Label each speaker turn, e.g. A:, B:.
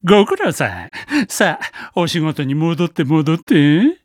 A: ご苦労さん。さあ、お仕事に戻って戻って。